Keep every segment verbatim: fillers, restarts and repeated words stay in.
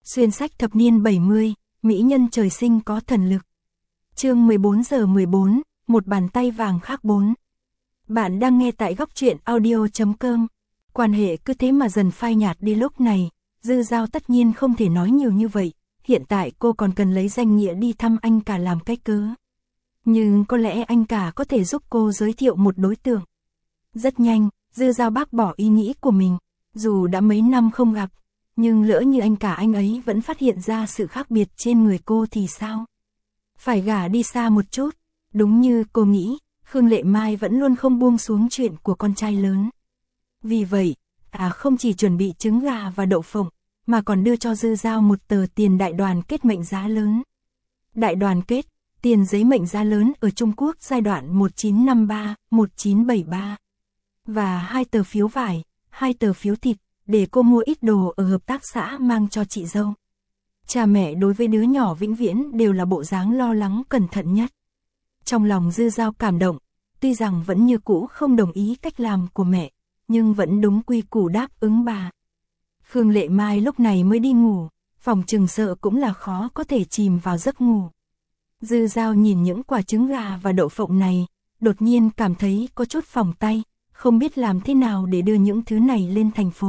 Xuyên sách thập niên bảy mươi, mỹ nhân trời sinh có thần lực. Chương mười bốn giờ mười bốn, một bàn tay vàng khác bốn. Bạn đang nghe tại góc truyện audio chấm com. Quan hệ cứ thế mà dần phai nhạt đi lúc này, Dư Dao tất nhiên không thể nói nhiều như vậy, hiện tại cô còn cần lấy danh nghĩa đi thăm anh cả làm cái cớ. Nhưng có lẽ anh cả có thể giúp cô giới thiệu một đối tượng. Rất nhanh, Dư Dao bác bỏ ý nghĩ của mình, dù đã mấy năm không gặp, nhưng lỡ như anh cả anh ấy vẫn phát hiện ra sự khác biệt trên người cô thì sao? Phải gả đi xa một chút, đúng như cô nghĩ, Khương Lệ Mai vẫn luôn không buông xuống chuyện của con trai lớn. Vì vậy, à không chỉ chuẩn bị trứng gà và đậu phộng, mà còn đưa cho Dư Dao một tờ tiền đại đoàn kết mệnh giá lớn. Đại đoàn kết, tiền giấy mệnh giá lớn ở Trung Quốc giai đoạn một nghìn chín trăm năm mươi ba đến một nghìn chín trăm bảy mươi ba. Và hai tờ phiếu vải, hai tờ phiếu thịt, để cô mua ít đồ ở hợp tác xã mang cho chị dâu. Cha mẹ đối với đứa nhỏ vĩnh viễn đều là bộ dáng lo lắng cẩn thận nhất. Trong lòng Dư Dao cảm động, tuy rằng vẫn như cũ không đồng ý cách làm của mẹ, nhưng vẫn đúng quy củ đáp ứng bà. Khương Lệ Mai lúc này mới đi ngủ, phòng chừng sợ cũng là khó có thể chìm vào giấc ngủ. Dư Dao nhìn những quả trứng gà và đậu phộng này, đột nhiên cảm thấy có chút phỏng tay, không biết làm thế nào để đưa những thứ này lên thành phố.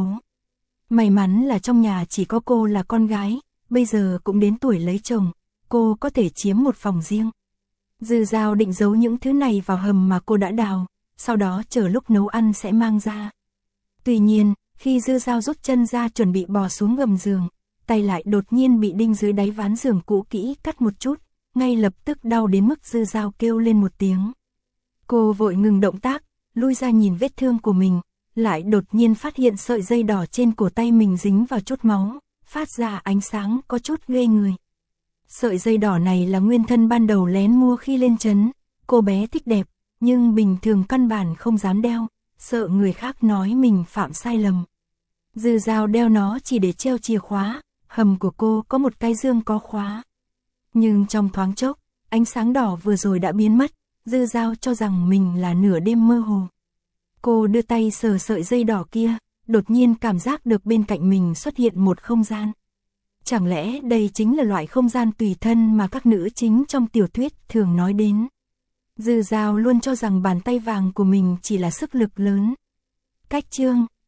May mắn là trong nhà chỉ có cô là con gái, bây giờ cũng đến tuổi lấy chồng, cô có thể chiếm một phòng riêng. Dư Dao định giấu những thứ này vào hầm mà cô đã đào, sau đó chờ lúc nấu ăn sẽ mang ra. Tuy nhiên, khi Dư Dao rút chân ra chuẩn bị bò xuống gầm giường, tay lại đột nhiên bị đinh dưới đáy ván giường cũ kỹ cắt một chút, ngay lập tức đau đến mức Dư Dao kêu lên một tiếng. Cô vội ngừng động tác, lui ra nhìn vết thương của mình, lại đột nhiên phát hiện sợi dây đỏ trên cổ tay mình dính vào chút máu, phát ra ánh sáng có chút ghê người. Sợi dây đỏ này là nguyên thân ban đầu lén mua khi lên trấn, cô bé thích đẹp, nhưng bình thường căn bản không dám đeo, sợ người khác nói mình phạm sai lầm. Dư Dao đeo nó chỉ để treo chìa khóa, hầm của cô có một cái dương có khóa. Nhưng trong thoáng chốc, ánh sáng đỏ vừa rồi đã biến mất, Dư Dao cho rằng mình là nửa đêm mơ hồ. Cô đưa tay sờ sợi dây đỏ kia, đột nhiên cảm giác được bên cạnh mình xuất hiện một không gian. Chẳng lẽ đây chính là loại không gian tùy thân mà các nữ chính trong tiểu thuyết thường nói đến. Dư Dao luôn cho rằng bàn tay vàng của mình chỉ là sức lực lớn. Cách chương